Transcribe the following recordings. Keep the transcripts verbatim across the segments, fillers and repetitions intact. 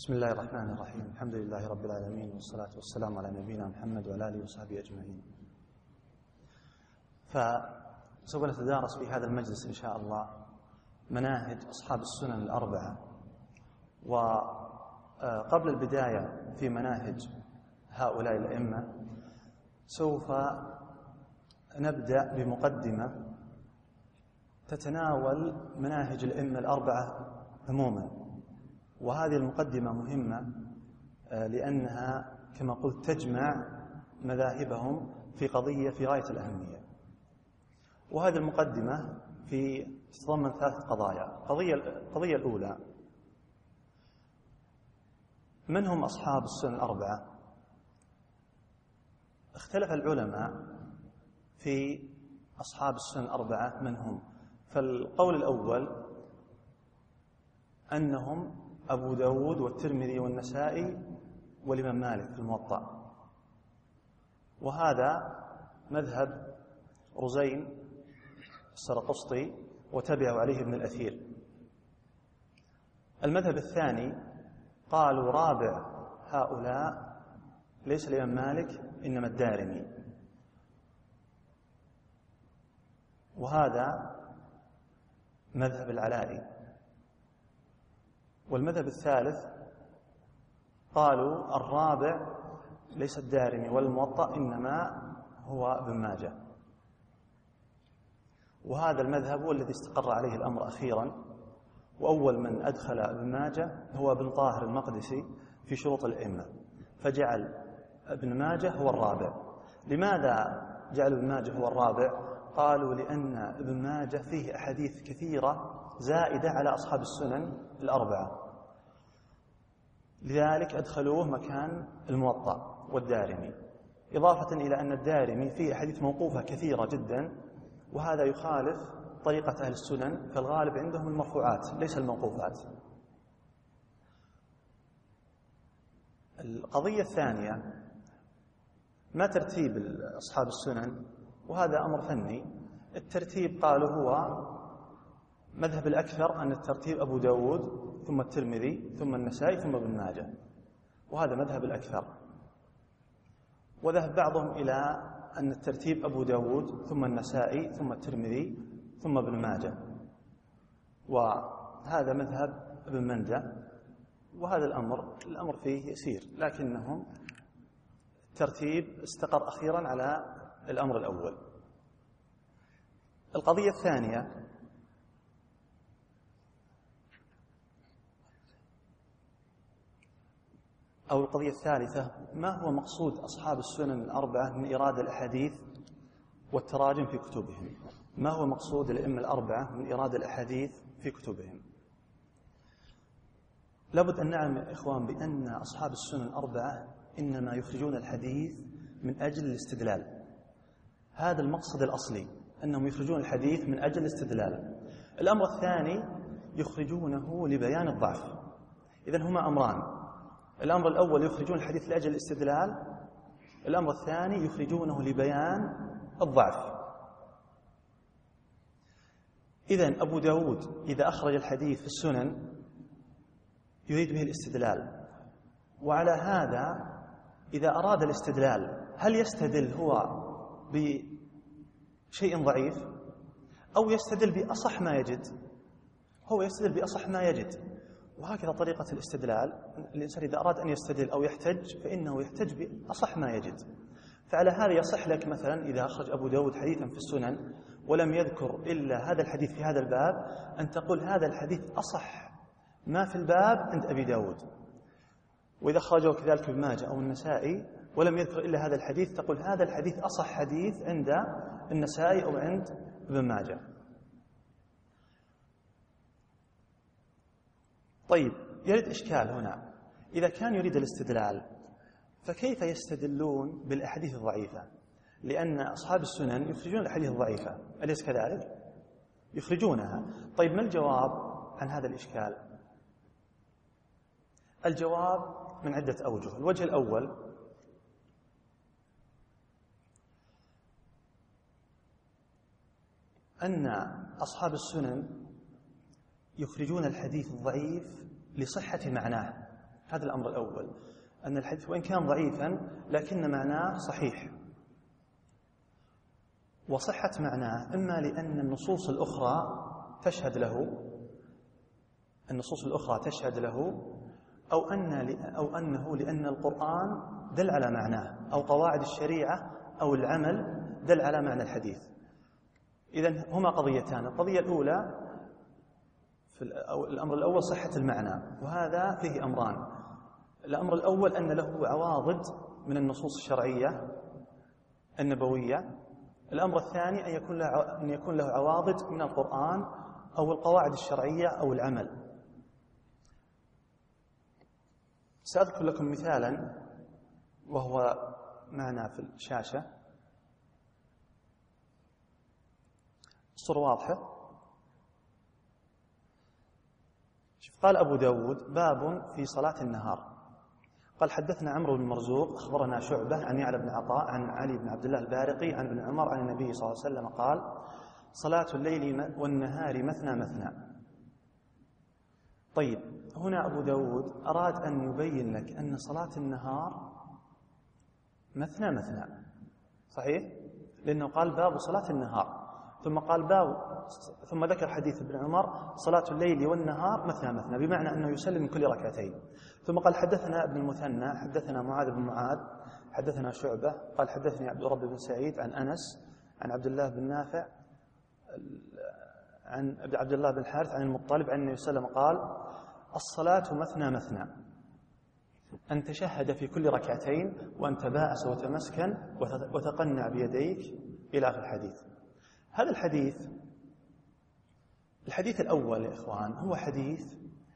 بسم الله الرحمن الرحيم. الحمد لله رب العالمين، والصلاة والسلام على نبينا محمد وعلى آله وصحبه أجمعين. فسوف نتدارس في هذا المجلس إن شاء الله مناهج أصحاب السنن الأربعة. وقبل البداية في مناهج هؤلاء الأئمة سوف نبدأ بمقدمة تتناول مناهج الأئمة الأربعة عموما، وهذه المقدمة مهمة لأنها كما قلت تجمع مذاهبهم في قضية في غاية الأهمية. وهذه المقدمة في تتضمن ثلاث قضايا. قضية القضية الأولى: من هم أصحاب السنن الأربعة؟ اختلف العلماء في أصحاب السنن الأربعة من هم. فالقول الأول أنهم أبو داود والترمذي والنسائي والإمام مالك في الموطأ، وهذا مذهب رزين السرقسطي وتبعه عليه ابن الأثير. المذهب الثاني قالوا رابع هؤلاء ليس الإمام مالك إنما الدارمي، وهذا مذهب العلائي. والمذهب الثالث قالوا الرابع ليس الدارمي والموطأ إنما هو ابن ماجه، وهذا المذهب هو الذي استقر عليه الأمر أخيرا. وأول من أدخل ابن ماجه هو ابن طاهر المقدسي في شروط الأئمة، فجعل ابن ماجه هو الرابع. لماذا جعل ابن ماجه هو الرابع؟ قالوا لأن ابن ماجه فيه أحاديث كثيرة زائدة على أصحاب السنن الأربعة، لذلك أدخلوه مكان الموطأ والدارمي، إضافة إلى أن الدارمي فيه أحاديث موقوفة كثيرة جدا، وهذا يخالف طريقة أهل السنن، فالغالب عندهم المرفوعات ليس الموقوفات. القضية الثانية: ما ترتيب أصحاب السنن؟ وهذا أمر فني. الترتيب قالوا هو مذهب الأكثر أن الترتيب أبو داود ثم الترمذي ثم النسائي ثم ابن ماجه، وهذا مذهب الأكثر. وذهب بعضهم إلى أن الترتيب أبو داود ثم النسائي ثم الترمذي ثم ابن ماجه، وهذا مذهب ابن مندة. وهذا الأمر الأمر فيه يسير، لكنهم الترتيب استقر أخيرا على الأمر الأول. القضية الثانية: أو القضية الثالثة: ما هو مقصود أصحاب السنن الأربعة من إيراد الأحاديث والتراجم في كتبهم؟ ما هو مقصود الأئمة الأربعة من إيراد الأحاديث في كتبهم؟ لابد أن نعلم يا إخوان بأن أصحاب السنن الأربعة إنما يخرجون الحديث من أجل الاستدلال. هذا المقصد الأصلي، أنهم يخرجون الحديث من أجل الاستدلال. الأمر الثاني يخرجونه لبيان الضعف. إذن هما أمران: الأمر الأول يخرجون الحديث لأجل الاستدلال، الأمر الثاني يخرجونه لبيان الضعف. إذن أبو داود إذا أخرج الحديث في السنن يريد به الاستدلال، وعلى هذا إذا أراد الاستدلال هل يستدل هو بشيء ضعيف أو يستدل بأصح ما يجد؟ هو يستدل بأصح ما يجد. وهكذا طريقة الاستدلال، الإنسان إذا أراد أن يستدل أو يحتج فإنه يحتج بأصح ما يجد. فعلى هذا يصح لك مثلا إذا أخرج أبو داود حديثا في السنن ولم يذكر إلا هذا الحديث في هذا الباب أن تقول هذا الحديث أصح ما في الباب عند أبي داود. وإذا أخرجه كذلك ابن ماجه أو النسائي ولم يذكر إلا هذا الحديث تقول هذا الحديث أصح حديث عند النسائي أو عند ابن ماجه. طيب، يرد إشكال هنا: إذا كان يريد الاستدلال فكيف يستدلون بالأحاديث الضعيفة؟ لأن أصحاب السنن يخرجون الأحاديث الضعيفة، أليس كذلك؟ يخرجونها. طيب، ما الجواب عن هذا الإشكال؟ الجواب من عدة أوجه. الوجه الأول: أن أصحاب السنن يخرجون الحديث الضعيف لصحة معناه، هذا الأمر الأول، أن الحديث وإن كان ضعيفا لكن معناه صحيح. وصحة معناه إما لأن النصوص الأخرى تشهد له النصوص الأخرى تشهد له أو, أن أو أنه لأن القرآن دل على معناه، أو قواعد الشريعة أو العمل دل على معنى الحديث. إذن هما قضيتان. القضية الأولى في الأمر الأول صحة المعنى، وهذا فيه أمران. الأمر الأول أن له عواضد من النصوص الشرعية النبوية. الأمر الثاني أن يكون له أن يكون له عواضد من القرآن أو القواعد الشرعية أو العمل. سأذكر لكم مثالا وهو معنا في الشاشة، الصورة واضحة. قال أبو داود: باب في صلاة النهار. قال: حدثنا عمرو بن مرزوق أخبرنا شعبة عن يعلى بن عطاء عن علي بن عبد الله البارقي عن ابن عمر عن النبي صلى الله عليه وسلم قال: صلاة الليل والنهار مثنى مثنى. طيب، هنا أبو داود أراد أن يبين لك أن صلاة النهار مثنى مثنى، صحيح؟ لأنه قال باب صلاة النهار، ثم قال باب، ثم ذكر حديث ابن عمر: صلاة الليل والنهار مثنى مثنى، بمعنى أنه يسلم من كل ركعتين. ثم قال: حدثنا ابن المثنى حدثنا معاذ بن معاذ حدثنا شعبة قال: حدثني عبد الرب بن سعيد عن أنس عن عبد الله بن نافع عن عبد الله بن الحارث عن المطلب عن النبي صلى الله عليه وسلم قال: الصلاة مثنى مثنى، أن تشهد في كل ركعتين وأن تباءس وتمسكن وتقنع بيديك إلى آخر الحديث. هذا الحديث الحديث الأول يا إخوان هو حديث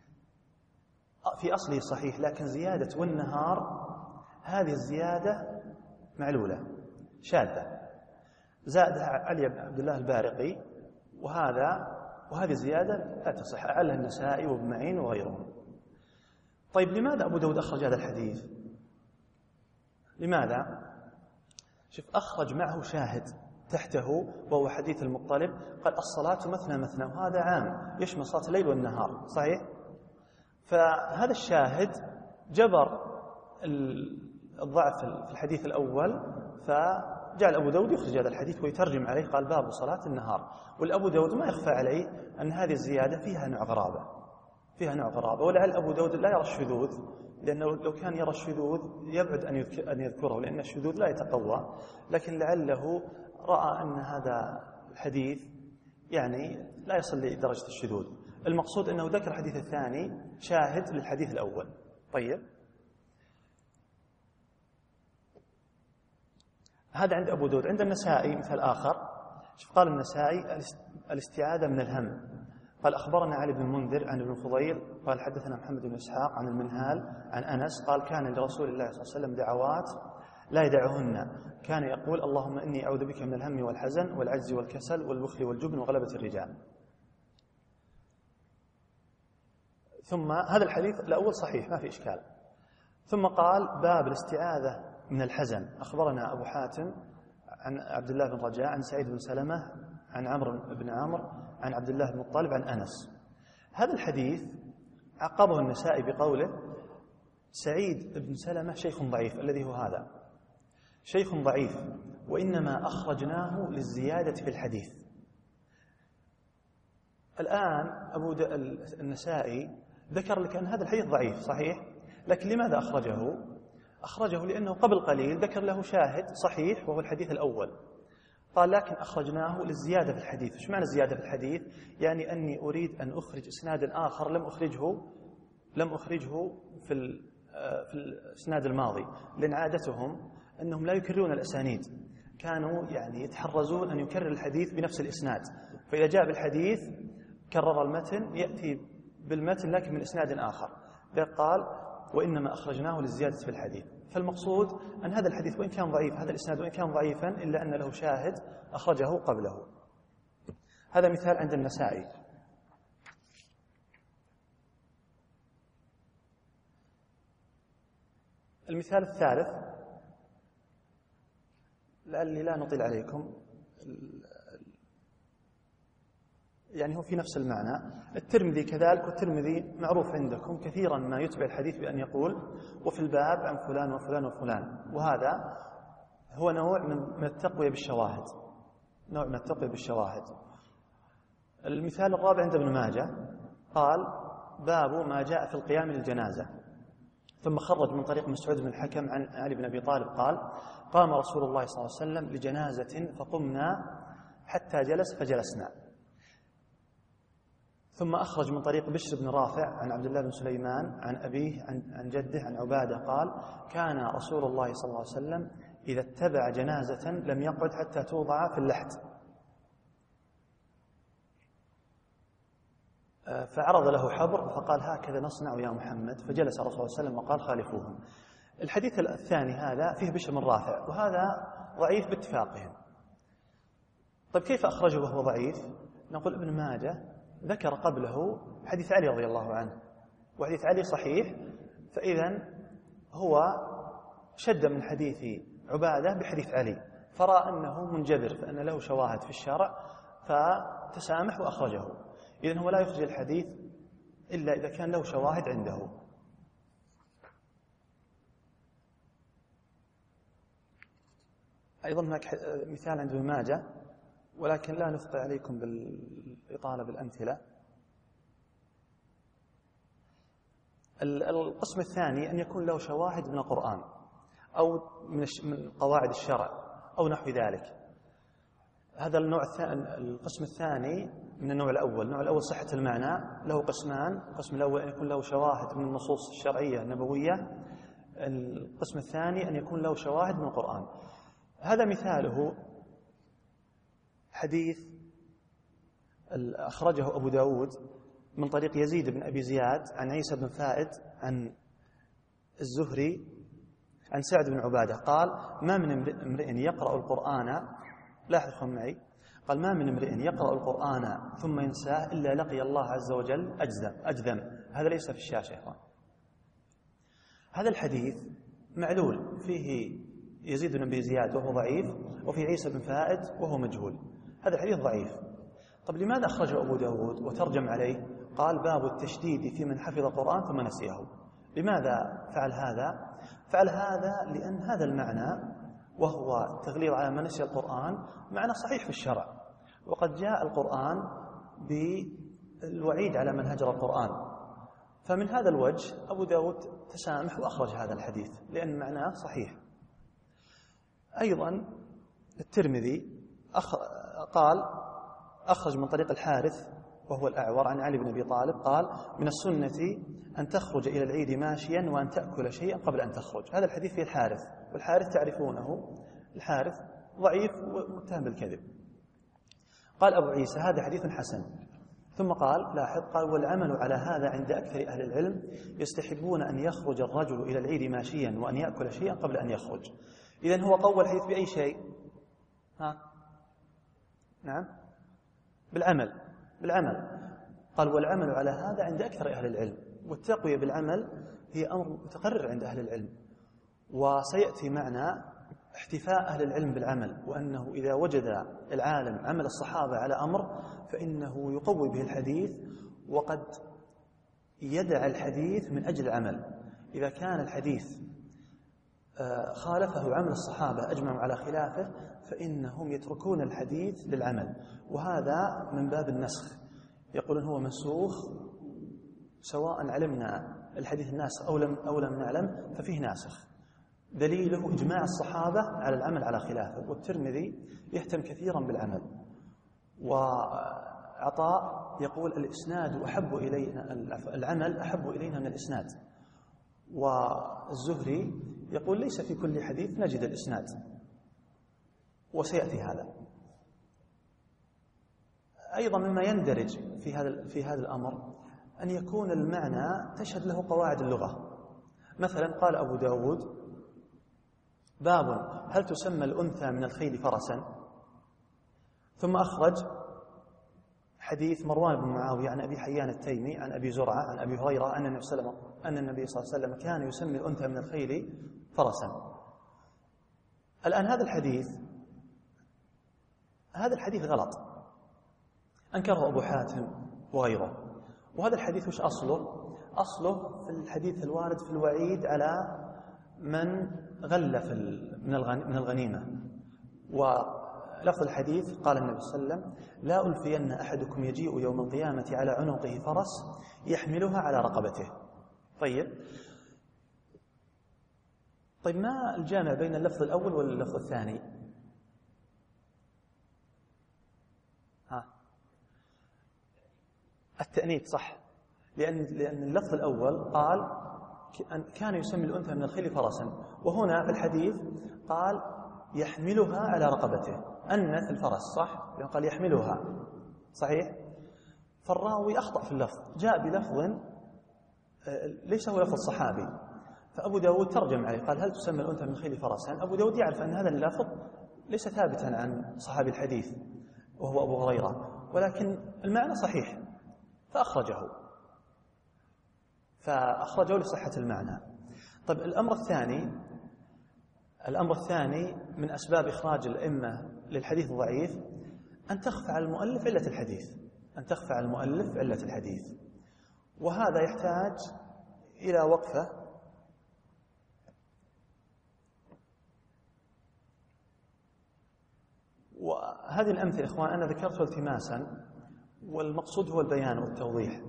في أصله صحيح، لكن زيادة والنهار هذه الزيادة معلولة شاذة، زادها علي بن عبد الله البارقي، وهذا وهذه الزيادة لا تصح، أعلها النسائي وابن معين وغيرهم. طيب، لماذا أبو داود أخرج هذا الحديث؟ لماذا؟ شوف، أخرج معه شاهد تحته وهو حديث المطلب، قال: الصلاة مثنى مثنى، وهذا عام يشمل صلاة الليل والنهار، صحيح؟ فهذا الشاهد جبر الضعف في الحديث الأول، فجعل أبو داود يخرج هذا الحديث ويترجم عليه، قال: باب صلاة النهار. والأبو داود ما يخفى عليه أن هذه الزيادة فيها نوع غرابة فيها نوع غرابة ولعل أبو داود لا يرى الشذوذ، لأنه لو كان يرى الشذوذ يبعد أن يذكره، لأن الشذوذ لا يتقوى، لكن لعله رأى أن هذا الحديث يعني لا يصل لدرجة الشذوذ. المقصود أنه ذكر الحديث الثاني شاهد للحديث الأول. طيب، هذا عند أبو داود. عند النسائي مثال آخر. شوف، قال النسائي: الاستعاذة من الهم. قال: أخبرنا علي بن المنذر عن ابن فضيل قال: حدثنا محمد بن إسحاق عن المنهال عن أنس قال: كان لرسول الله صلى الله عليه وسلم دعوات لا يدعهن، كان يقول: اللهم إني أعوذ بك من الهم والحزن والعجز والكسل والبخل والجبن وغلبة الرجال. ثم هذا الحديث الأول صحيح ما في إشكال. ثم قال: باب الاستعاذة من الحزن. أخبرنا أبو حاتم عن عبد الله بن رجاء عن سعيد بن سلمة عن عمرو بن عمرو عن عبد الله بن الطالب عن أنس. هذا الحديث عقبه النسائي بقوله: سعيد بن سلمة شيخ ضعيف، الذي هو هذا شيخ ضعيف، وإنما أخرجناه للزيادة في الحديث. الآن أبو النسائي ذكر لك أن هذا الحديث ضعيف صحيح، لكن لماذا أخرجه؟ أخرجه لأنه قبل قليل ذكر له شاهد صحيح وهو الحديث الأول، قال: لكن أخرجناه للزيادة في الحديث. إيش معنى الزيادة في الحديث؟ يعني أني أريد أن أخرج إسنادا آخر لم أخرجه لم أخرجه في في الإسناد الماضي، لأن عادتهم أنهم لا يكررون الأسانيد، كانوا يعني يتحرزون أن يكرر الحديث بنفس الإسناد، فإذا جاء بالحديث كرر المتن يأتي بالمتن لكن من إسناد آخر. قال: وإنما أخرجناه للزيادة في الحديث. فالمقصود أن هذا الحديث وإن كان ضعيف، هذا الإسناد وإن كان ضعيفا، إلا أن له شاهد أخرجه قبله. هذا مثال عند النسائي. المثال الثالث، لعلي لا نطيل عليكم، يعني هو في نفس المعنى. الترمذي كذلك، والترمذي معروف عندكم كثيرا ما يتبع الحديث بأن يقول وفي الباب عن فلان وفلان وفلان، وهذا هو نوع من التقوية بالشواهد، نوع من التقوية بالشواهد. المثال الرابع عند ابن ماجه قال باب ما جاء في القيام للجنازة، ثم خرج من طريق مسعود بن الحكم عن علي بن أبي طالب قال قام رسول الله صلى الله عليه وسلم لجنازة فقمنا حتى جلس فجلسنا. ثم أخرج من طريق بشر بن رافع عن عبد الله بن سليمان عن أبيه عن جده عن عبادة قال كان رسول الله صلى الله عليه وسلم إذا اتبع جنازة لم يقعد حتى توضع في اللحد، فعرض له حبر فقال هكذا نصنع يا محمد، فجلس الرسول صلى الله عليه وسلم وقال خالفوهم. الحديث الثاني هذا فيه بشر بن رافع، وهذا ضعيف باتفاقهم. طيب كيف أخرجه وهو ضعيف؟ نقول ابن ماجه ذكر قبله حديث علي رضي الله عنه، وحديث علي صحيح، فإذا هو شد من حديث عبادة بحديث علي، فرأى أنه منجبر، فأن له شواهد في الشرع، فتسامح وأخرجه. إذن هو لا يخرج الحديث إلا إذا كان له شواهد عنده. أيضا هناك مثال عند ابن ماجه، ولكن لا نثقل عليكم بالإطالة بالأمثلة. القسم الثاني أن يكون له شواهد من القرآن أو من قواعد الشرع أو نحو ذلك. هذا النوع الثاني. القسم الثاني من النوع الأول. النوع الأول صحة المعنى، له قسمان. القسم الأول أن يكون له شواهد من النصوص الشرعية النبوية. القسم الثاني أن يكون له شواهد من القرآن. هذا مثاله حديث أخرجه أبو داود من طريق يزيد بن أبي زياد عن عيسى بن فائد عن الزهري عن سعد بن عبادة قال ما من امرئ يقرأ القرآن، لاحظوا معي، قال ما من امرئ يقرأ القرآن ثم ينساه إلا لقي الله عز وجل أجذم, أجذم. هذا ليس في الشاشة. هذا الحديث معلول، فيه يزيد بن أبي زياد وهو ضعيف، وفي عيسى بن فائد وهو مجهول. هذا الحديث ضعيف. طب لماذا أخرجه أبو داود وترجم عليه؟ قال باب التشديد في من حفظ القرآن ثم نسيه. لماذا فعل هذا؟ فعل هذا لأن هذا المعنى، وهو التغليظ على من نسي القرآن، معنى صحيح في الشرع، وقد جاء القرآن بالوعيد على من هجر القرآن. فمن هذا الوجه أبو داود تسامح وأخرج هذا الحديث لأن معناه صحيح. أيضا الترمذي أخ... قال أخرج من طريق الحارث وهو الأعور عن علي بن أبي طالب قال من السنة أن تخرج إلى العيد ماشيا وأن تأكل شيئا قبل أن تخرج. هذا الحديث فيه الحارث، والحارث تعرفونه، الحارث ضعيف ومتهم بالكذب. قال أبو عيسى هذا حديث حسن. ثم قال لاحظ قال والعمل على هذا عند أكثر أهل العلم يستحبون أن يخرج الرجل إلى العيد ماشيا وأن يأكل شيئا قبل أن يخرج. إذن هو قول الحديث بأي شيء؟ ها؟ نعم بالعمل بالعمل قال والعمل على هذا عند أكثر أهل العلم. والتقوية بالعمل هي أمر متقرر عند أهل العلم، وسيأتي معنا احتفاء أهل العلم بالعمل، وأنه إذا وجد العالم عمل الصحابة على أمر فإنه يقوي به الحديث، وقد يدع الحديث من أجل العمل. إذا كان الحديث خالفه عمل الصحابة أجمعوا على خلافه فإنهم يتركون الحديث للعمل، وهذا من باب النسخ. يقولون هو منسوخ سواء علمنا الحديث الناسخ أو لم, أو لم نعلم ففيه ناسخ. دليله إجماع الصحابة على العمل على خلافه. والترمذي يهتم كثيرا بالعمل. وعطاء يقول الإسناد أحب إلينا، العمل أحب إلينا من الإسناد. والزهري يقول ليس في كل حديث نجد الإسناد، وسيأتي هذا. أيضا مما يندرج في هذا في هذا الأمر أن يكون المعنى تشهد له قواعد اللغة. مثلا قال أبو داود باب هل تسمى الأنثى من الخيل فرسا، ثم أخرج حديث مروان بن معاوية عن أبي حيان التيمي عن أبي زرعة عن أبي هريرة أن النبي صلى الله عليه وسلم, أن النبي صلى الله عليه وسلم كان يسمي الأنثى من الخيل فرسا. الآن هذا الحديث هذا الحديث غلط. أنكره أبو حاتم وغيره. وهذا الحديث وش أصله؟ أصله في الحديث الوارد في الوعيد على من غل في من الغنيمة. ولفظ الحديث قال النبي صلى الله عليه وسلم: لا ألفين أحدكم يجيء يوم القيامة على عنقه فرس يحملها على رقبته. طيب طيب ما الجامع بين اللفظ الأول واللفظ الثاني؟ ها التأنيث صح، لأن لأن اللفظ الأول قال كان يسمي الأنثى من الخيل فرسا، وهنا في الحديث قال يحملها على رقبته، أنث الفرس صح، لأن قال يحملها صحيح. فالراوي أخطأ في اللفظ، جاء بلفظ ليس هو لفظ صحابي، فأبو داود ترجم عليه قال هل تسمى الأنثى من الخيل فرسا. أبو داود يعرف أن هذا اللفظ ليس ثابتا عن صحابي الحديث وهو أبو هريرة، ولكن المعنى صحيح فأخرجه فأخرجه لصحة المعنى. طيب الأمر الثاني الأمر الثاني من أسباب إخراج الأئمة للحديث الضعيف أن تخفى على المؤلف علة الحديث أن تخفى على المؤلف علة الحديث وهذا يحتاج إلى وقفة. وهذه الأمثلة إخوان أنا ذكرتها التماسا، والمقصود هو البيان والتوضيح.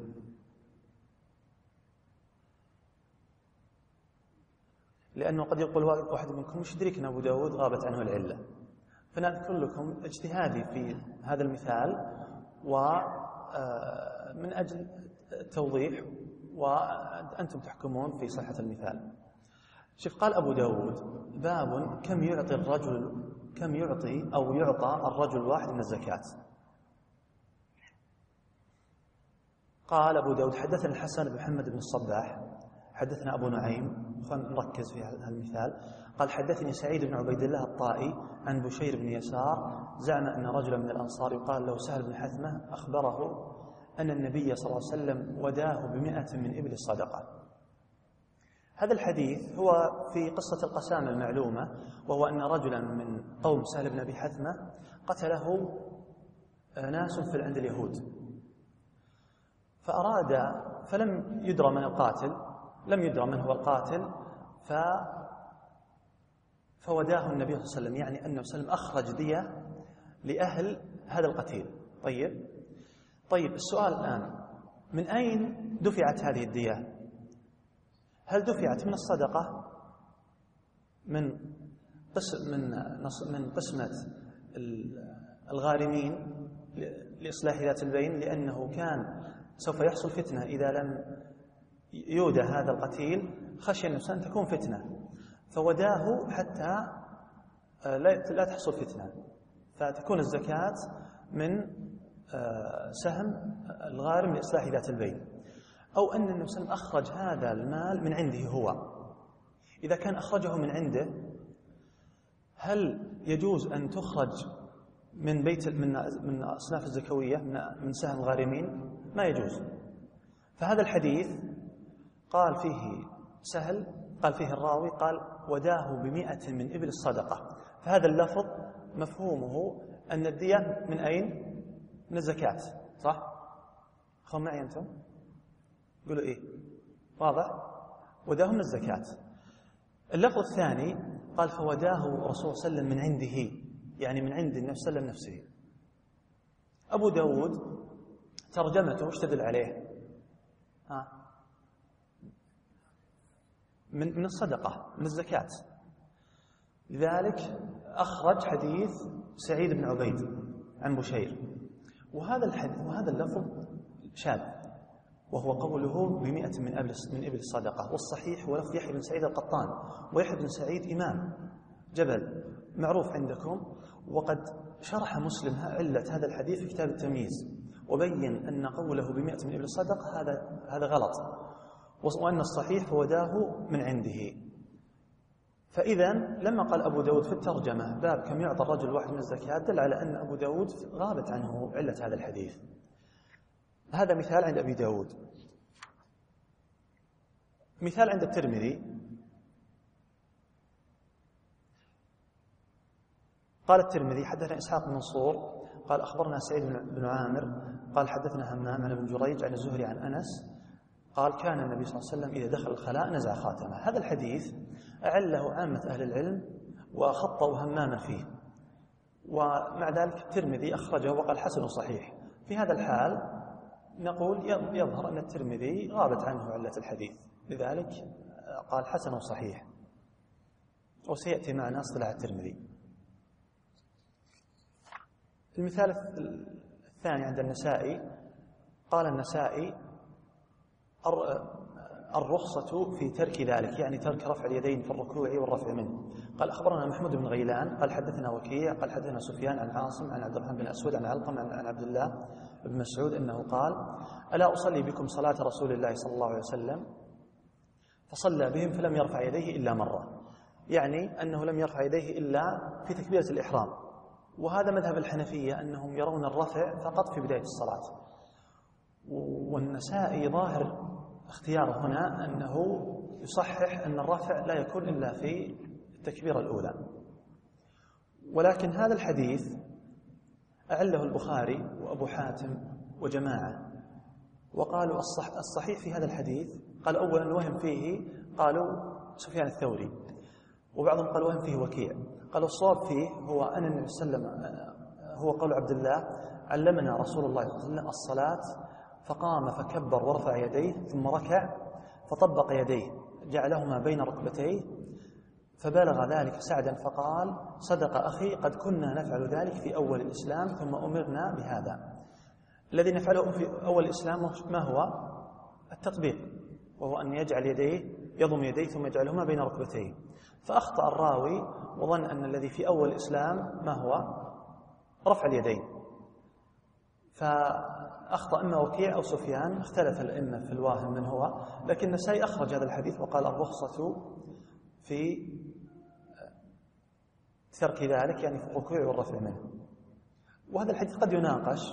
لأنه قد يقول واحد منكم مش يدرك أن أبو داود غابت عنه العلة، فنذكر لكم اجتهادي في هذا المثال ومن أجل التوضيح وأنتم تحكمون في صحة المثال. شوف قال أبو داود: باب كم يعطي الرجل كم يعطي أو يعطى الرجل الواحد من الزكاة. قال أبو داود: حدثنا الحسن بن محمد بن الصباح حدثنا أبو نعيم، نركز في هذا المثال. قال: حدثني سعيد بن عبيد الله الطائي عن بشير بن يسار زعم أن رجلا من الأنصار يقال له سهل بن حثمة أخبره أن النبي صلى الله عليه وسلم وداه بمئة من إبل الصدقة. هذا الحديث هو في قصة القسامة المعلومة، وهو أن رجلا من قوم سهل بن أبي حثمة قتله ناس في عند اليهود، فأراد فلم يدرى من القاتل لم يدرى من هو القاتل ف فوداه النبي صلى الله عليه وسلم، يعني أنه سلم أخرج دية لأهل هذا القتيل. طيب طيب السؤال الآن: من أين دفعت هذه الدية؟ هل دفعت من الصدقة من قسم من من قسمة الغارمين لإصلاح ذات البين، لأنه كان سوف يحصل فتنة إذا لم يودى هذا القتيل، خشي النفس أن تكون فتنة فوداه حتى لا تحصل فتنة، فتكون الزكاة من سهم الغارم لإصلاح ذات البين، أو أن النبي صلى الله عليه وسلم أخرج هذا المال من عنده هو. إذا كان أخرجه من عنده هل يجوز أن تخرج من بيت من من أصناف الزكوية من سهم الغارمين؟ ما يجوز. فهذا الحديث قال فيه سهل قال فيه الراوي قال وداه بمئة من إبل الصدقة، فهذا اللفظ مفهومه أن الدية من أين؟ من الزكاة، صح؟ أخوان معي أنتم؟ قولوا إيه؟ واضح؟ وداه من الزكاة. اللفظ الثاني قال فوداه رسول الله صلى الله عليه وسلم من عنده، يعني من عند النبي صلى الله عليه وسلم نفسه. أبو داود ترجمته وش تدل عليه؟ ها؟ من من الصدقة، من الزكاة. لذلك أخرج حديث سعيد بن عبيد عن بشير، وهذا الحديث وهذا اللفظ شاذ، وهو قوله بمئة من أبل من إبل الصدقة. والصحيح هو لفظ يحيى بن سعيد القطان، ويحيى بن سعيد إمام جبل معروف عندكم، وقد شرح مسلم علة هذا الحديث في كتاب التمييز، وبين أن قوله بمئة من إبل الصدقة هذا هذا غلط، وأن الصحيح وداه من عنده. فإذا لما قال أبو داود في الترجمة باب كم يعطى الرجل واحد من الزكاة، دل على أن أبو داود غابت عنه علة هذا الحديث. هذا مثال عند أبي داود. مثال عند الترمذي: قال الترمذي حدثنا إسحاق بن منصور قال أخبرنا سعيد بن عامر قال حدثنا همام عن ابن جريج عن الزهري عن أنس قال كان النبي صلى الله عليه وسلم إذا دخل الخلاء نزع خاتمه. هذا الحديث أعله عامة أهل العلم وخطوا هماما فيه، ومع ذلك الترمذي أخرجه وقال حسن صحيح. في هذا الحال نقول يظهر أن الترمذي غابت عنه علة الحديث، لذلك قال حسن صحيح، وسيأتي معنا اصطلاح الترمذي. المثال الثاني عند النسائي قال النسائي الرخصة في ترك ذلك، يعني ترك رفع اليدين في الركوع والرفع منه. قال أخبرنا محمود بن غيلان قال حدثنا وكيع قال حدثنا سفيان عن عاصم عن عبد الرحمن بن أسود عن علقم عن عبد الله بن مسعود أنه قال ألا أصلي بكم صلاة رسول الله صلى الله عليه وسلم فصلى بهم فلم يرفع يديه إلا مرة، يعني أنه لم يرفع يديه إلا في تكبيرة الإحرام. وهذا مذهب الحنفية أنهم يرون الرفع فقط في بداية الصلاة. والنسائي ظاهر اختياره هنا أنه يصحح أن الرفع لا يكون إلا في التكبيرة الأولى، ولكن هذا الحديث أعله البخاري وأبو حاتم وجماعة، وقالوا الصح الصحيح في هذا الحديث، قال أولا الوهم فيه قالوا سفيان الثوري، وبعضهم قال وهم فيه وكيع. قالوا الصواب فيه هو أن النبي صلى الله عليه وسلم هو قول عبد الله علمنا رسول الله صلى الله عليه وسلم الصلاة فقام فكبر ورفع يديه ثم ركع فطبق يديه جعلهما بين ركبتيه فبلغ ذلك سعدا فقال صدق أخي قد كنا نفعل ذلك في أول الإسلام ثم أمرنا بهذا. الذي نفعله في أول الإسلام ما هو؟ التطبيق، وهو أن يجعل يديه يضم يديه ثم يجعلهما بين ركبتيه. فأخطأ الراوي وظن أن الذي في أول الإسلام ما هو؟ رفع اليدين، فأخطأ إما وكيع أو سفيان، اختلف الأئمة في الواهم من هو، لكن النسائي أخرج هذا الحديث وقال الرخصة في ترك ذلك، يعني في الركوع والرفع منه. وهذا الحديث قد يناقش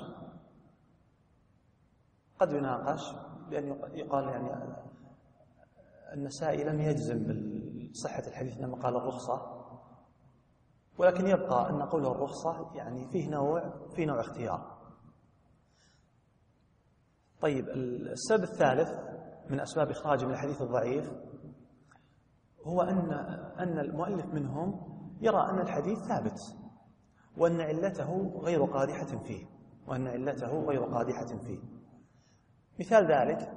قد يناقش لأن يقال يعني النسائي لم يجزم بصحة الحديث لما قال الرخصة، ولكن يبقى أن قوله الرخصة يعني فيه نوع فيه نوع اختيار. طيب، السبب الثالث من أسباب إخراج من الحديث الضعيف هو أن أن المؤلف منهم يرى أن الحديث ثابت وأن علته غير قادحة فيه وأن علته غير قادحة فيه. مثال ذلك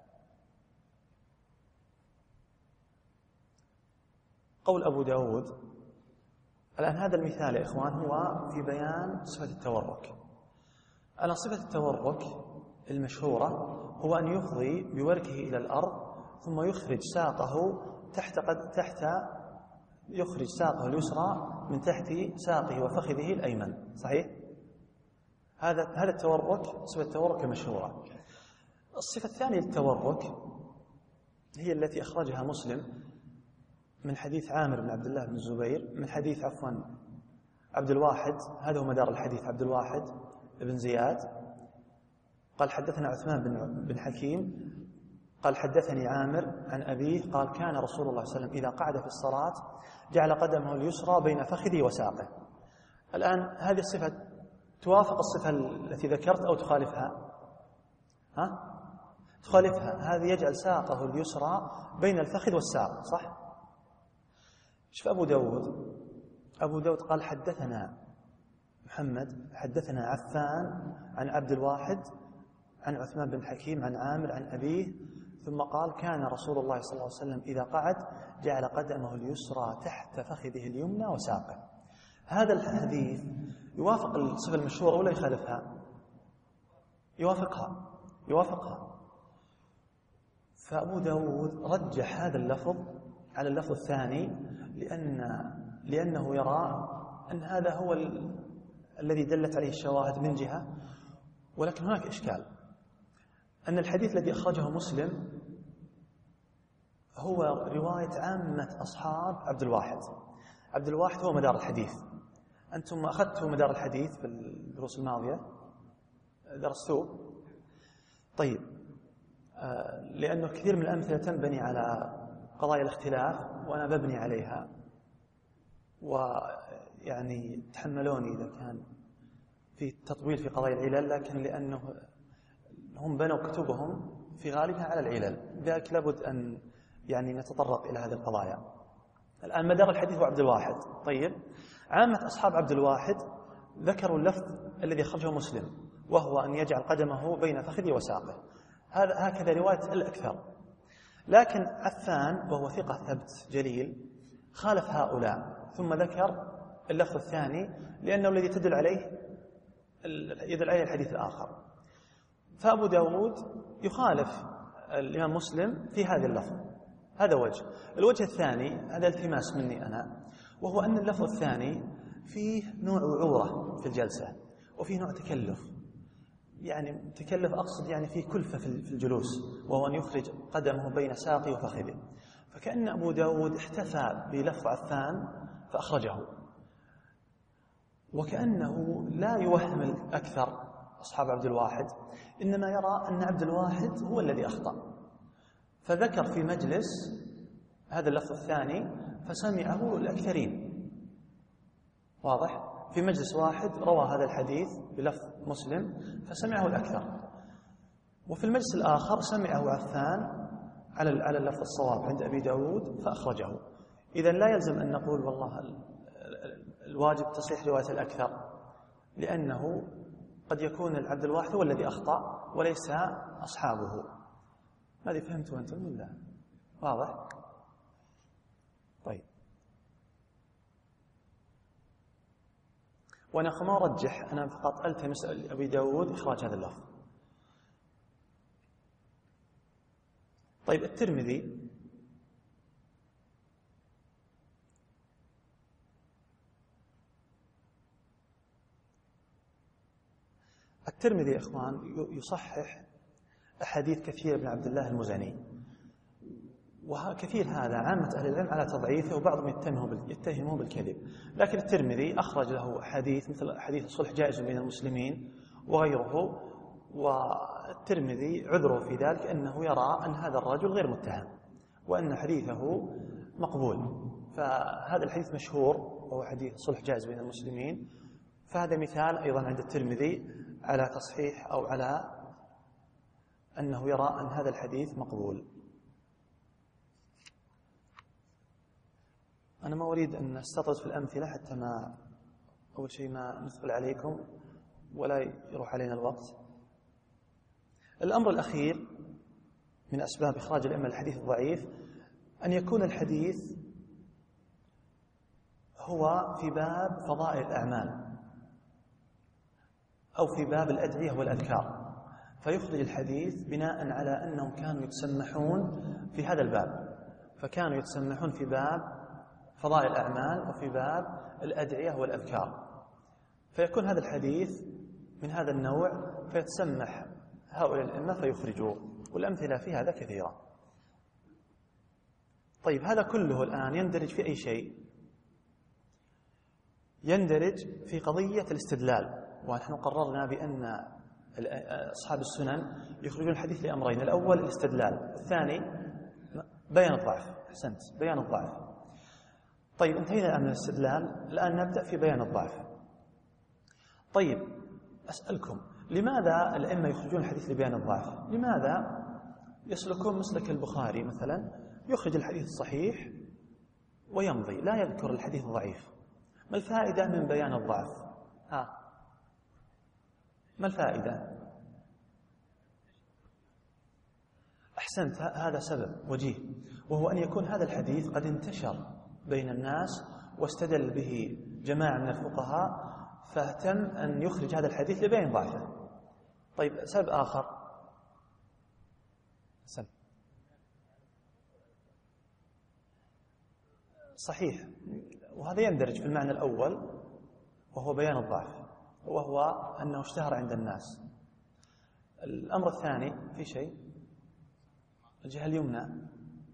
قول أبو داود. الآن هذا المثال يا إخوان هو في بيان صفة التورك. أنا صفة التورك المشهورة هو أن يفضي بوركه إلى الأرض ثم يخرج ساقه تحت قد تحت يخرج ساقه اليسرى من تحت ساقه وفخذه الأيمن، صحيح؟ هذا هذا التورك صفة التورك المشهورة. الصفة الثانية للتورك هي التي أخرجها مسلم من حديث عامر بن عبد الله بن الزبير من حديث عفوا عبد الواحد، هذا هو مدار الحديث، عبد الواحد بن زياد قال حدثنا عثمان بن بن حكيم قال حدثني عامر عن أبيه قال كان رسول الله صلى الله عليه وسلم إذا قعد في الصلاة جعل قدمه اليسرى بين فخذه وساقه. الآن هذه الصفة توافق الصفة التي ذكرت أو تخالفها؟ ها؟ تخالفها. هذه يجعل ساقه اليسرى بين الفخذ والساق، صح؟ شوف أبو داود أبو داود قال حدثنا محمد حدثنا عفان عن عبد الواحد عن عثمان بن حكيم عن عامر عن أبيه ثم قال كان رسول الله صلى الله عليه وسلم إذا قعد جعل قدمه اليسرى تحت فخذه اليمنى وساقه. هذا الحديث يوافق الصفة المشهورة ولا يخالفها؟ يوافقها يوافقها فأبو داود رجح هذا اللفظ على اللفظ الثاني لأن لأنه يرى أن هذا هو ال... الذي دلت عليه الشواهد من جهة، ولكن هناك إشكال أن الحديث الذي أخرجه مسلم هو رواية عامة أصحاب عبد الواحد. عبد الواحد هو مدار الحديث. أنتم أخذتوا مدار الحديث في الدروس الماضية درستوه؟ طيب، لأنه كثير من الأمثلة تنبني على قضايا الاختلاف وأنا ببني عليها، ويعني تحملوني إذا كان في التطويل في قضايا العلل، لكن لأنه هم بنوا كتبهم في غالبها على العلل، لذلك لابد أن يعني نتطرق إلى هذه القضايا. الآن مدار الحديث هو عبد الواحد. طيب، عامة أصحاب عبد الواحد ذكروا اللفظ الذي أخرجه مسلم، وهو أن يجعل قدمه بين فخذه وساقه، هذا هكذا رواية الأكثر. لكن عفان وهو ثقة ثبت جليل خالف هؤلاء، ثم ذكر اللفظ الثاني لأنه الذي تدل عليه يدل عليه الحديث الآخر. فأبو داود يخالف الإمام مسلم في هذا اللفظ. هذا وجه. الوجه الثاني هذا التماس مني أنا، وهو أن اللفظ الثاني فيه نوع وعورة في الجلسة، وفيه نوع تكلف. يعني تكلف أقصد يعني فيه كلفة في الجلوس، وهو أن يخرج قدمه بين ساقه وفخذه. فكأن أبو داود احتفى بلفظ عفان فأخرجه، وكأنه لا يوهم الأكثر أصحاب عبد الواحد، إنما يرى أن عبد الواحد هو الذي أخطأ، فذكر في مجلس هذا اللفظ الثاني فسمعه الأكثرين. واضح؟ في مجلس واحد روى هذا الحديث بلفظ مسلم فسمعه الأكثر، وفي المجلس الآخر سمعه عفان على على اللفظ الصواب عند أبي داود فأخرجه. إذن لا يلزم أن نقول والله الواجب تصحيح رواية الأكثر، لأنه قد يكون العبد الواحد هو الذي أخطأ وليس أصحابه. ماذا فهمتوا أنتم ولا؟ واضح؟ طيب، وأنا ما أرجح، أنا فقط ألتمس أبي داود إخراج هذا اللفظ. طيب، الترمذي الترمذي يا إخوان يصحح أحاديث كثير من عبد الله المزني، وكثير هذا عامة أهل العلم على تضعيفه، وبعضهم يتهمه بالكذب. لكن الترمذي أخرج له حديث مثل حديث الصلح جائز بين المسلمين وغيره، والترمذي عذره في ذلك أنه يرى أن هذا الرجل غير متهم وأن حديثه مقبول. فهذا الحديث مشهور وهو حديث الصلح جائز بين المسلمين، فهذا مثال أيضا عند الترمذي على تصحيح أو على أنه يرى أن هذا الحديث مقبول. أنا ما أريد أن أستطرد في الأمثلة حتى ما أول شيء ما نثقل عليكم ولا يروح علينا الوقت. الأمر الأخير من أسباب إخراج الأئمة الحديث الضعيف أن يكون الحديث هو في باب فضائل الأعمال أو في باب الأدعية والأذكار، فيخرج الحديث بناء على أنهم كانوا يتسمحون في هذا الباب، فكانوا يتسمحون في باب فضائل الأعمال وفي باب الأدعية والأذكار، فيكون هذا الحديث من هذا النوع فيتسمح هؤلاء الأئمة فيخرجوه، والأمثلة في هذا كثيرة. طيب، هذا كله الآن يندرج في أي شيء؟ يندرج في قضية الاستدلال، ونحن قررنا بأن أصحاب السنن يخرجون الحديث لأمرين: الأول الاستدلال، الثاني بيان الضعف. أحسنت، بيان الضعف. طيب، انتهينا الآن من الاستدلال، الآن نبدأ في بيان الضعف. طيب، أسألكم، لماذا الأئمة يخرجون الحديث لبيان الضعف؟ لماذا يسلكون مسلك البخاري مثلا يخرج الحديث الصحيح ويمضي لا يذكر الحديث الضعيف؟ ما الفائدة من بيان الضعف؟ ها، ما الفائدة؟ أحسنت، هذا سبب وجيه، وهو أن يكون هذا الحديث قد انتشر بين الناس واستدل به جماعة من الفقهاء، فاهتم أن يخرج هذا الحديث لبيان ضعفه. طيب، سبب آخر. سبب صحيح، وهذا يندرج في المعنى الأول وهو بيان الضعف، وهو أنه اشتهر عند الناس. الأمر الثاني في شيء، الجهة اليمنى.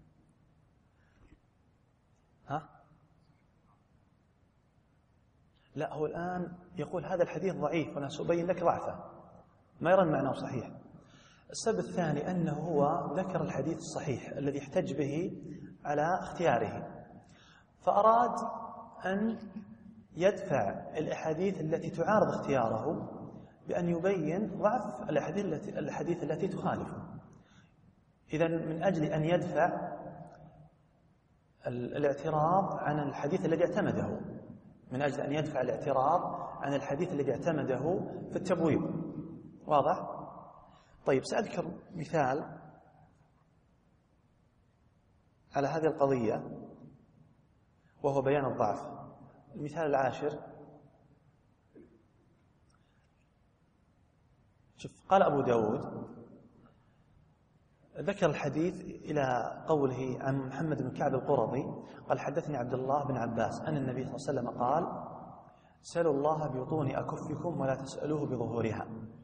ها؟ لا، هو الآن يقول هذا الحديث ضعيف وأنا سأبين لك ضعفه، ما يرى معناه صحيح. السبب الثاني أنه هو ذكر الحديث الصحيح الذي احتج به على اختياره، فأراد أن يدفع الأحاديث التي تعارض اختياره بأن يبين ضعف الأحاديث التي, الأحاديث التي تخالفه. إذن من أجل أن يدفع الاعتراض عن الحديث الذي اعتمده من أجل أن يدفع الاعتراض عن الحديث الذي اعتمده في التبويب. واضح؟ طيب، سأذكر مثال على هذه القضية وهو بيان الضعف. المثال العاشر، شوف، قال أبو داود ذكر الحديث إلى قوله عن محمد بن كعب القرظي قال حدثني عبد الله بن عباس أن النبي صلى الله عليه وسلم قال سلوا الله ببطون أكفكم ولا تسألوه بظهورها.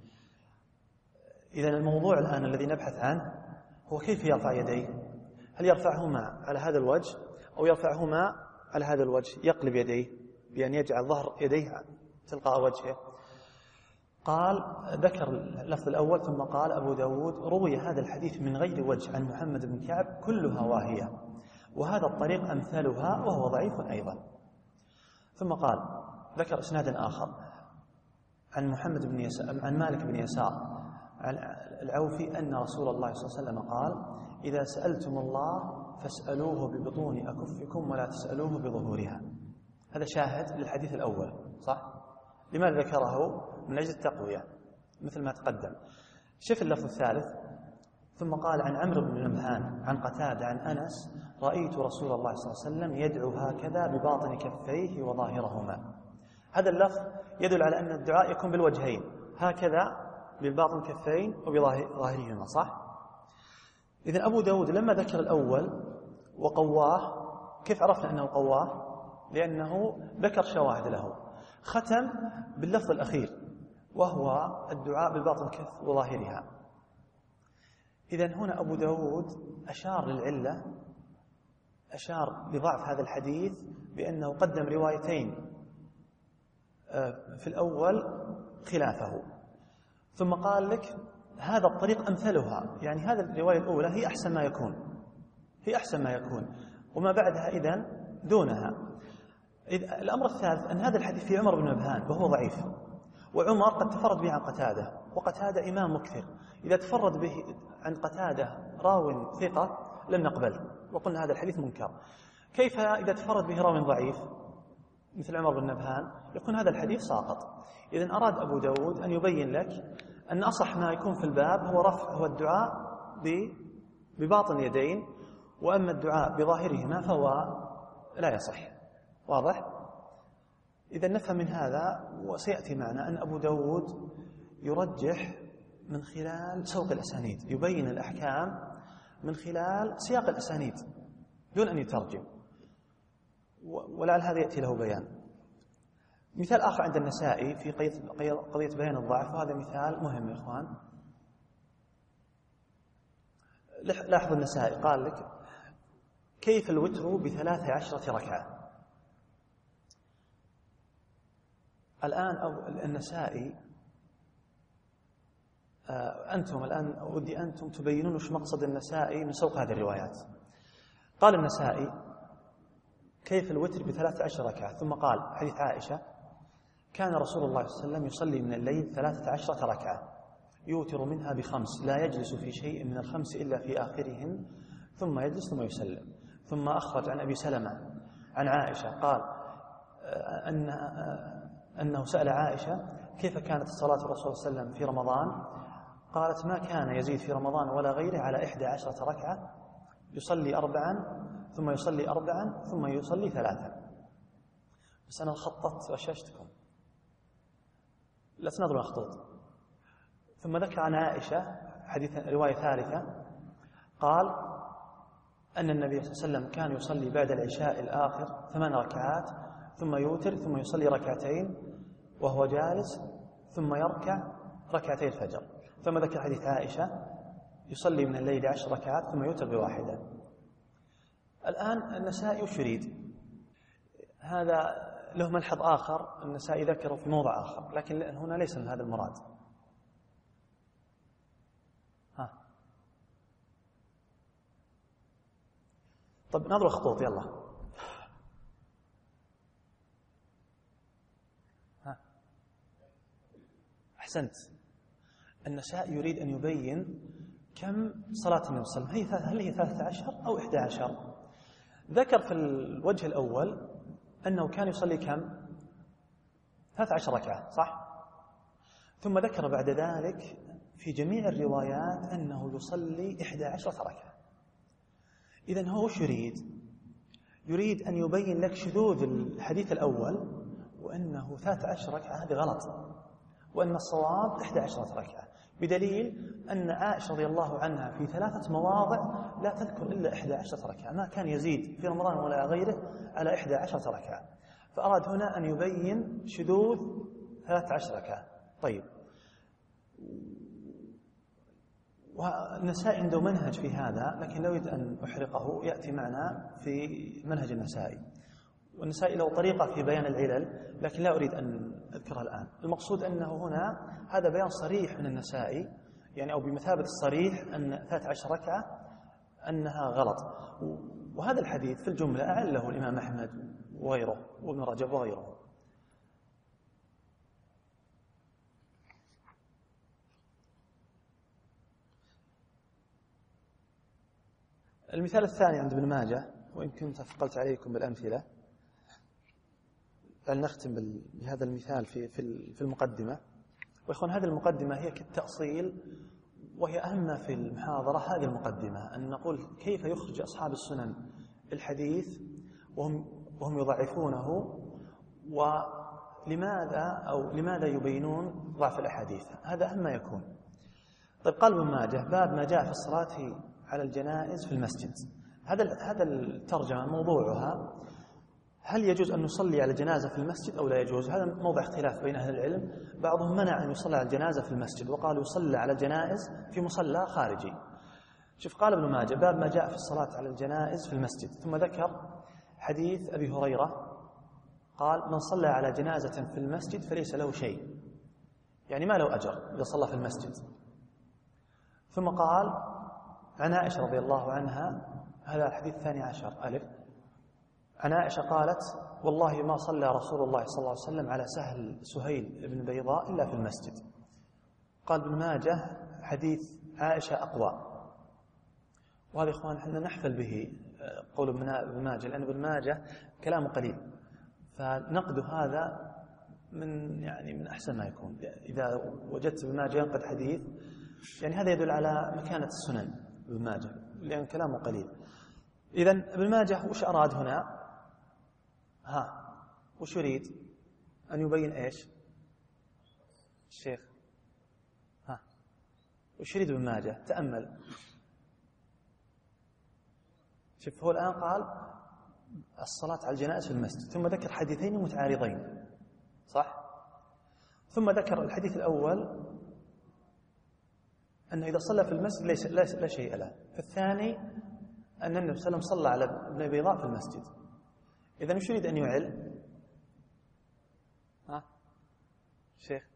إذن الموضوع الآن الذي نبحث عنه هو كيف يرفع يديه. هل يرفعهما على هذا الوجه أو يرفعهما على هذا الوجه، يقلب يديه بأن يجعل ظهر يديه تلقاء وجهه. قال ذكر اللفظ الأول ثم قال أبو داود روي هذا الحديث من غير وجه عن محمد بن كعب كلها واهية، وهذا الطريق أمثالها وهو ضعيف أيضا. ثم قال ذكر إسنادا آخر عن محمد بن يسار عن مالك بن يسار العوفي أن رسول الله صلى الله عليه وسلم قال إذا سألتم الله فاسألوه ببطون أكفكم ولا تسألوه بظهورها. هذا شاهد للحديث الأول، صح؟ لماذا ذكره؟ من أجل التقوية مثل ما تقدم. شوف اللفظ الثالث ثم قال عن عمرو بن نبهان عن قتادة عن أنس رأيت رسول الله صلى الله عليه وسلم يدعو هكذا بباطن كفيه وظاهرهما. هذا اللفظ يدل على أن الدعاء يكون بالوجهين، هكذا بالباطن كفين وبظاهرهما، صح؟ إذن أبو داود لما ذكر الأول وقواه، كيف عرفنا أنه قواه؟ لأنه ذكر شواهد له. ختم باللفظ الأخير وهو الدعاء بالباطن كف وظاهرها. إذن هنا أبو داود أشار للعلة، أشار لضعف هذا الحديث بأنه قدم روايتين في الأول خلافه، ثم قال لك هذا الطريق أمثلها، يعني هذا الرواية الأولى هي أحسن ما يكون، هي أحسن ما يكون وما بعدها إذن دونها. الأمر الثالث أن هذا الحديث في عمر بن نبهان وهو ضعيف، وعمر قد تفرد به عن قتادة، وقتادة إمام مكثر، إذا تفرد به عن قتادة راو ثقة لم نقبل وقلنا هذا الحديث منكر. كيف إذا تفرد به راو ضعيف مثل عمر بن نبهان يكون هذا الحديث ساقط؟ إذن أراد أبو داود أن يبين لك أن أصح ما يكون في الباب هو رفع هو الدعاء بباطن يدين، وأما الدعاء بظاهرهما فهو لا يصح. واضح؟ إذا نفهم من هذا وسيأتي معنا أن أبو داود يرجح من خلال سوق الأسانيد، يبين الأحكام من خلال سياق الأسانيد دون أن يترجم، ولعل هذا يأتي له بيان. مثال آخر عند النسائي في قضية بيان الضعف، وهذا مثال مهم يا إخوان. لاحظ النسائي قال لك كيف الوتر بثلاث عشرة ركعة. الآن أو النسائي أنتم الآن ودي أنتم تبينون وش مقصد النسائي من سوق هذه الروايات. قال النسائي كيف الوتر بثلاث عشر ركعة، ثم قال حديث عائشة كان رسول الله صلى الله عليه وسلم يصلي من الليل ثلاثة عشرة ركعة يوتر منها بخمس لا يجلس في شيء من الخمس إلا في آخرهن ثم يجلس ثم يسلم. ثم أخرج عن أبي سلمة عن عائشة قال أن أنه سأل عائشة كيف كانت صلاة الرسول صلى الله عليه وسلم في رمضان، قالت ما كان يزيد في رمضان ولا غيره على إحدى عشرة ركعة، يصلي أربعا ثم يصلي أربعا ثم يصلي ثلاثا. بس أنا خططت وشاشتكم لا تنظروا الخطوط. ثم ذكر عن عائشة حديث رواية ثالثة قال أن النبي صلى الله عليه وسلم كان يصلي بعد العشاء الآخر ثمان ركعات ثم يوتر ثم يصلي ركعتين وهو جالس ثم يركع ركعتين الفجر. ثم ذكر حديث عائشة يصلي من الليل عشر ركعات ثم يوتر بواحدة. الآن النسائي وش يريد؟ هذا له ملحظ آخر النسائي ذكره في موضع آخر، لكن هنا ليس من هذا المراد. ها طب نظروا الخطوط يلا. أحسنت. النسائي يريد أن يبين كم صلاة النبي صلى الله عليه وسلم، هل هي ثلاثة عشر أو إحدى عشر. ذكر في الوجه الأول أنه كان يصلي كم؟ ثلاثة عشر ركعة، صح؟ ثم ذكر بعد ذلك في جميع الروايات أنه يصلي إحدى عشرة ركعة. إذن هو وش يريد؟ يريد أن يبين لك شذوذ الحديث الأول، وأنه ثلاثة عشر ركعة هذه غلط، وأن الصواب إحدى عشرة ركعة، بدليل أن عائشة رضي الله عنها في ثلاثة مواضع لا تذكر إلا إحدى عشرة ركعة، ما كان يزيد في رمضان ولا غيره على إحدى عشرة ركعة. فأراد هنا أن يبين شذوذ ثلاثة عشر ركعة. طيب، والنسائي عنده منهج في هذا، لكن لو يريد أن أحرقه يأتي معنا في منهج النسائي. والنسائي له طريقة في بيان العلل، لكن لا أريد أن أذكرها الآن. المقصود أنه هنا هذا بيان صريح من النسائي، يعني أو بمثابة الصريح أن ثلاثة عشر ركعة أنها غلط. وهذا الحديث في الجملة أعله الإمام أحمد وغيره وابن رجب وغيره. المثال الثاني عند ابن ماجه، وإن كنت أثقلت عليكم بالأمثلة، فلنختم بهذا المثال في في المقدمة. وإخوان، هذه المقدمة هي كالتأصيل، وهي أهم في المحاضرة هذه المقدمة، أن نقول كيف يخرج أصحاب السنن الحديث وهم وهم يضعفونه، ولماذا أو لماذا يبينون ضعف الأحاديث. هذا أهم ما يكون. طيب، قال ابن ماجه: باب ما جاء في الصلاة على الجنائز في المسجد. هذا هذا الترجمة موضوعها هل يجوز أن نصلي على الجنازة في المسجد أو لا يجوز؟ هذا موضع اختلاف بين أهل العلم. بعضهم منع أن يصلى على الجنازة في المسجد، وقالوا يصلى على الجنائز في مصلى خارجي. شوف، قال ابن ماجه: باب ما جاء في الصلاة على الجنائز في المسجد. ثم ذكر حديث أبي هريرة قال: من صلى على جنازة في المسجد فليس له شيء، يعني ما له أجر إذا صلى في المسجد. ثم قال عن عائشة رضي الله عنها، هذا الحديث الثاني عشر ألف، عن عائشة قالت: والله ما صلى رسول الله صلى الله عليه وسلم على سهل سهيل بن بيضاء إلا في المسجد. قال ابن ماجه: حديث عائشة أقوى. وهذا إخوان احنا نحفل به قول ابن ماجه، لأن ابن ماجه كلامه قليل، فنقد هذا من يعني من أحسن ما يكون. إذا وجدت ابن ماجه ينقد حديث، يعني هذا يدل على مكانة السنن ابن ماجه، لأن كلامه قليل. إذن ابن ماجه وش أراد هنا؟ ها وش يريد؟ أن يبين إيش؟ الشيخ ها وش يريد ابن ماجه؟ تأمل. شوف، هو الآن قال الصلاة على الجنائز في المسجد، ثم ذكر حديثين متعارضين، صح؟ ثم ذكر الحديث الأول أنه إذا صلى في المسجد ليس لا شيء له. الثاني أن النبي صلى الله عليه وسلم صلى على ابن بيضاء في المسجد. إذن وش يريد أن يعل؟ ها شيخ؟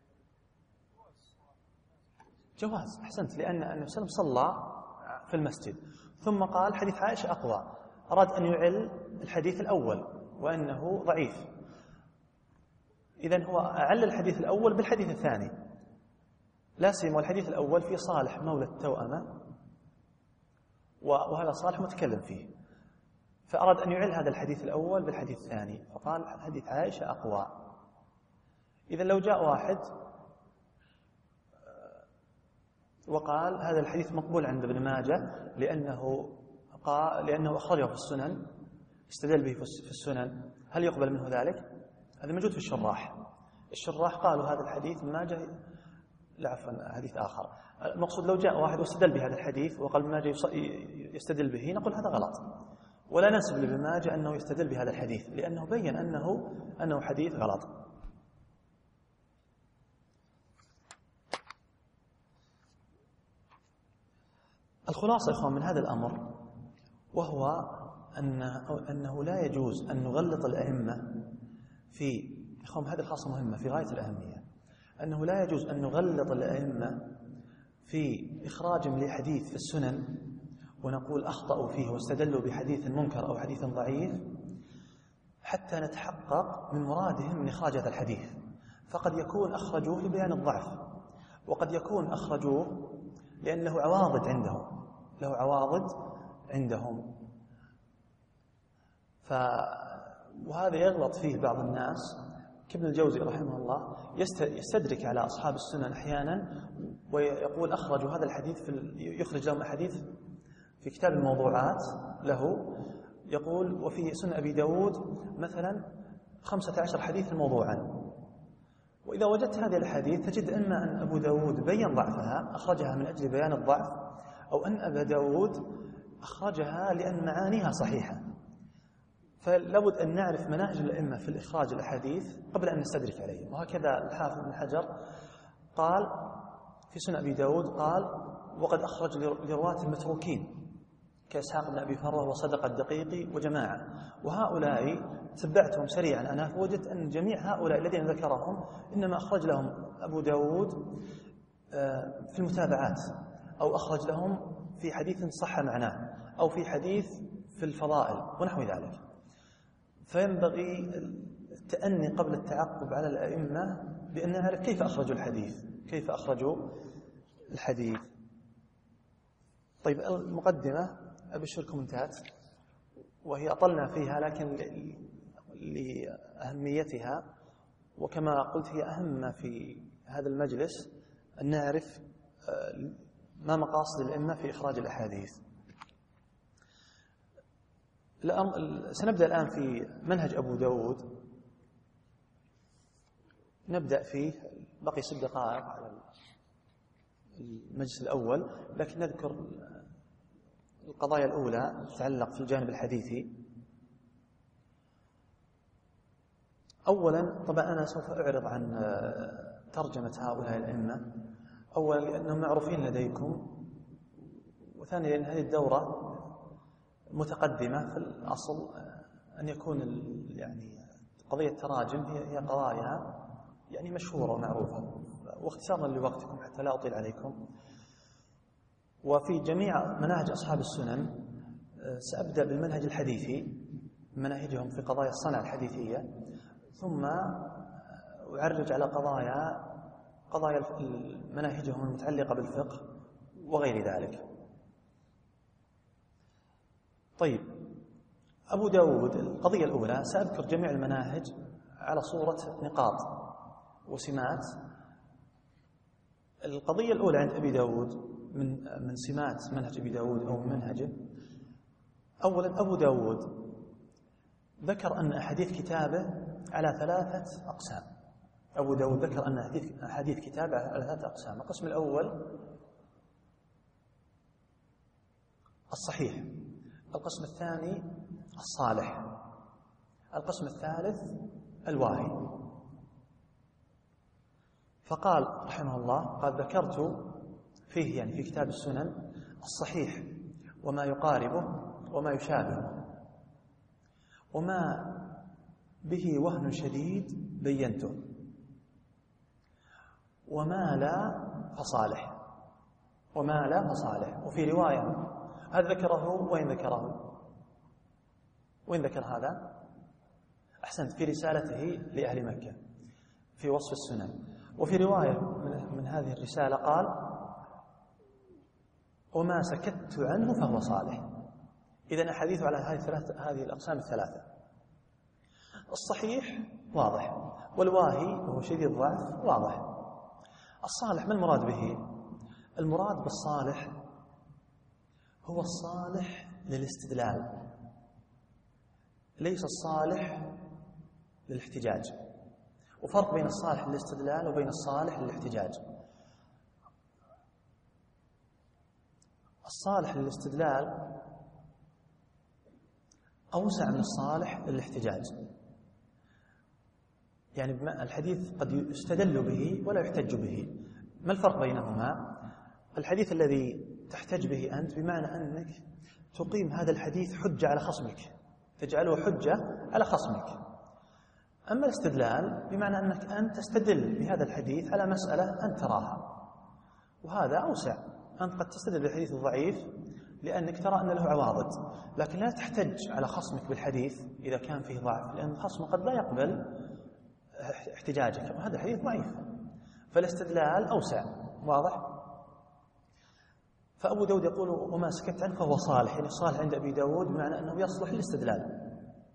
جواز. أحسنت، لأن النبي صلى الله عليه وسلم صلى في المسجد. ثم قال حديث عائشة أقوى، أراد أن يعل الحديث الأول وأنه ضعيف. إذن هو أعل الحديث الأول بالحديث الثاني، لا سيما الحديث الأول في صالح مولى التوأمة، وهذا صالح متكلم فيه، فأراد أن يعل هذا الحديث الأول بالحديث الثاني، فقال حديث عائشة أقوى. إذا لو جاء واحد وقال هذا الحديث مقبول عند ابن ماجه لأنه قال لأنه أخرجه في السنن، استدل به في السنن، هل يقبل منه ذلك؟ هذا موجود في الشراح. الشراح قالوا هذا الحديث ابن ماجه، لا عفوا حديث آخر. المقصود لو جاء واحد واستدل بهذا الحديث وقال ابن ماجه يستدل به، نقول هذا غلط، ولا ننسب لابن ماجه أنه يستدل بهذا الحديث، لأنه بين أنه أنه حديث غلط. الخلاصة إخوان من هذا الأمر وهو أن أنه لا يجوز أن نغلط الأئمة في إخوان، هذه الخاصة مهمة في غاية الأهمية، أنه لا يجوز أن نغلط الأئمة في إخراجهم لحديث في السنن ونقول أخطأوا فيه واستدلوا بحديث منكر أو حديث ضعيف حتى نتحقق من مرادهم من إخراج هذا الحديث، فقد يكون أخرجوه لبيان الضعف، وقد يكون أخرجوه لأنه عواضد عندهم، له عواضد عندهم. ف وهذا يغلط فيه بعض الناس، كابن الجوزي رحمه الله يستدرك على أصحاب السنن أحيانا ويقول أخرجوا هذا الحديث في يخرج لهم أحاديث في كتاب الموضوعات له، يقول وفي سنن أبي داود مثلا خمسة عشر حديث موضوعا. وإذا وجدت هذه الحديث تجد إما أن أبو داود بين ضعفها أخرجها من أجل بيان الضعف، أو أن أبا داود أخرجها لأن معانيها صحيحة. فلابد أن نعرف مناهج الأئمة في الإخراج الأحاديث قبل أن نستدرك عليهم. وهكذا الحافظ بن حجر قال في سنن أبي داود قال وقد أخرج لرواة المتروكين كإسحاق بن أبي فروة وصدق الدقيقي وجماعة، وهؤلاء تبعتهم سريعا أنا فوجدت أن جميع هؤلاء الذين ذكرهم إنما أخرج لهم أبو داود في المتابعات، أو أخرج لهم في حديث صح معناه، أو في حديث في الفضائل ونحو ذلك. فينبغي التأني قبل التعقب على الأئمة بأن نعرف كيف أخرجوا الحديث كيف أخرجوا الحديث. طيب المقدمة أبشركم انتهت، وهي أطلنا فيها لكن لأهميتها، وكما قلت هي أهم ما في هذا المجلس أن نعرف ما مقاصد الأئمة في إخراج الأحاديث. سنبدأ الآن في منهج أبو داود، نبدأ فيه، بقي ست دقائق على المجلس الأول، لكن نذكر القضايا الأولى تتعلق في الجانب الحديثي. أولا طبعا أنا سوف أعرض عن ترجمة هؤلاء الأئمة، أولا لأنهم معروفين لديكم، وثانيا لأن هذه الدورة متقدمة في الأصل أن يكون يعني قضية تراجم هي هي قضايا يعني مشهورة ومعروفة، واختصارا لوقتكم حتى لا أطيل عليكم. وفي جميع مناهج أصحاب السنن سأبدأ بالمنهج الحديثي، مناهجهم في قضايا الصنعة الحديثية، ثم أعرج على قضايا قضايا مناهجهم المتعلقة بالفقه وغير ذلك. طيب أبو داود، القضية الأولى سأذكر جميع المناهج على صورة نقاط وسمات. القضية الأولى عند أبي داود من من سمات منهج أبي داود أو منهجه، أولا أبو داود ذكر أن أحاديث كتابه على ثلاثة أقسام. أبو داود ذكر أن أحاديث كتابه على ثلاثة أقسام. القسم الأول الصحيح، القسم الثاني الصالح، القسم الثالث الواهي. فقال رحمه الله قد ذكرت فيه يعني في كتاب السنن الصحيح وما يقاربه وما يشابهه، وما به وهن شديد بينته، وما لا فصالح وما لا فصالح. وفي رواية هذا ذكره وين ذكره وين ذكر هذا؟ أحسنت، في رسالته لأهل مكة في وصف السنن. وفي رواية من هذه الرسالة قال وما سكت عنه فهو صالح. إذن أحاديث على هذه الثلاثة هذه الأقسام الثلاثة. الصحيح واضح، والواهي وهو شديد الضعف واضح. الصالح ما المراد به؟ المراد بالصالح هو الصالح للاستدلال، ليس الصالح للاحتجاج. وفرق بين الصالح للاستدلال وبين الصالح للاحتجاج. الصالح للاستدلال أوسع من الصالح للاحتجاج، يعني الحديث قد يستدل به ولا يحتج به. ما الفرق بينهما؟ الحديث الذي تحتج به أنت بمعنى أنك تقيم هذا الحديث حجة على خصمك، تجعله حجة على خصمك. أما الاستدلال بمعنى أنك أنت تستدل بهذا الحديث على مسألة أنت تراها، وهذا أوسع. أنت قد تستدل بالحديث الضعيف لأنك ترى أن له عوارض، لكن لا تحتج على خصمك بالحديث إذا كان فيه ضعف، لأن الخصم قد لا يقبل احتجاجك وهذا الحديث ضعيف. فالاستدلال أوسع واضح؟ فأبو داود يقول وما سكت عنه فهو صالح، يعني صالح عند أبي داود بمعنى أنه يصلح للاستدلال.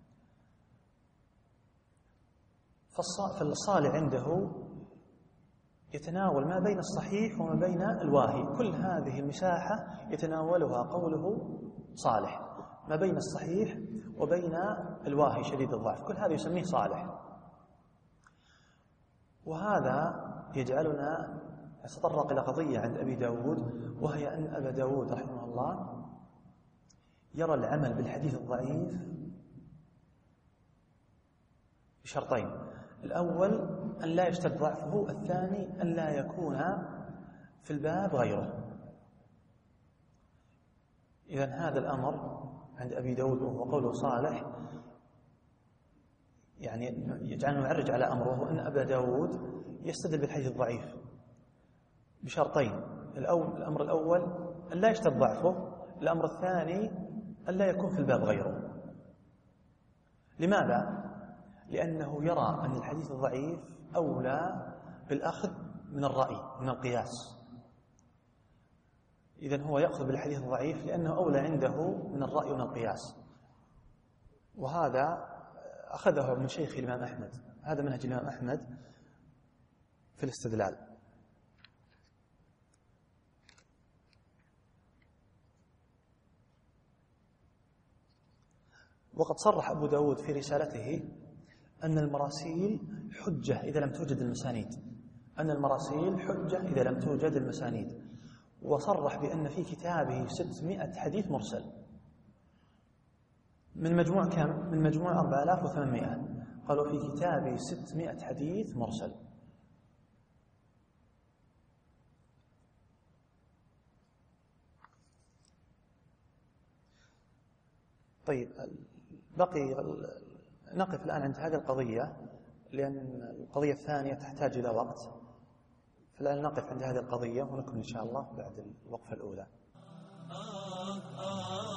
فالصالح عنده يتناول ما بين الصحيح وما بين الواهي، كل هذه المساحة يتناولها قوله صالح، ما بين الصحيح وبين الواهي شديد الضعف، كل هذا يسميه صالح. وهذا يجعلنا نتطرق إلى قضية عند أبي داود، وهي أن أبا داود رحمه الله يرى العمل بالحديث الضعيف بشرطين: الأول أن لا يشتد ضعفه، الثاني أن لا يكون في الباب غيره. إذن هذا الأمر عند أبي داود وهو قوله صالح يعني يجعلنا نعرج على أمره، وهو أن أبا داود يستدل بالحديث الضعيف بشرطين: الأمر الأول أن لا يشتد ضعفه، الأمر الثاني أن لا يكون في الباب غيره. لماذا؟ لأنه يرى أن الحديث الضعيف أولى بالأخذ من الرأي من القياس. إذن هو يأخذ بالحديث الضعيف لأنه أولى عنده من الرأي ومن القياس، وهذا أخذه من شيخ الإمام أحمد، هذا منهج الإمام أحمد في الاستدلال. وقد صرح أبو داود في رسالته أن المراسيل حجة إذا لم توجد المسانيد، أن المراسيل حجة إذا لم توجد المسانيد، وصرح بأن في كتابه ستمائة حديث مرسل من مجموع كم؟ من مجموع أربعة آلاف وثمانمائة. قالوا في كتابه ستمائة حديث مرسل. طيب، بقي نقف الآن عند هذه القضية لأن القضية الثانية تحتاج إلى وقت، فالآن نقف عند هذه القضية ونكمل إن شاء الله بعد الوقفة الأولى.